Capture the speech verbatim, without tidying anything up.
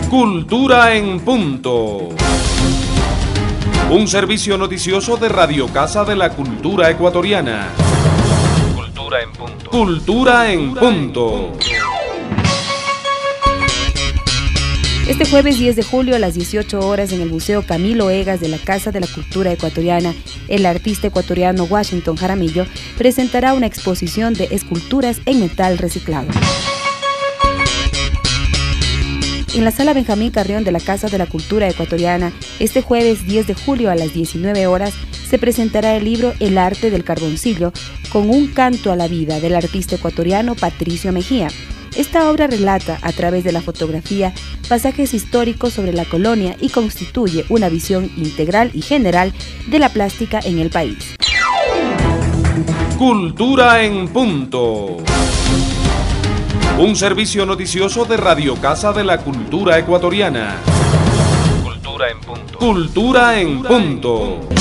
Cultura en Punto. Un servicio noticioso de Radio Casa de la Cultura Ecuatoriana. Cultura en Punto. Cultura en Punto. Este jueves diez de julio a las dieciocho horas en el Museo Camilo Egas de la Casa de la Cultura Ecuatoriana, el artista ecuatoriano Washington Jaramillo presentará una exposición de esculturas en metal reciclado. En la Sala Benjamín Carrión de la Casa de la Cultura Ecuatoriana, este jueves diez de julio a las diecinueve horas, se presentará el libro El arte del carboncillo, con un canto a la vida del artista ecuatoriano Patricio Mejía. Esta obra relata, a través de la fotografía, pasajes históricos sobre la colonia y constituye una visión integral y general de la plástica en el país. Cultura en Punto. Un servicio noticioso de Radio Casa de la Cultura Ecuatoriana. Cultura en Punto. Cultura en Punto.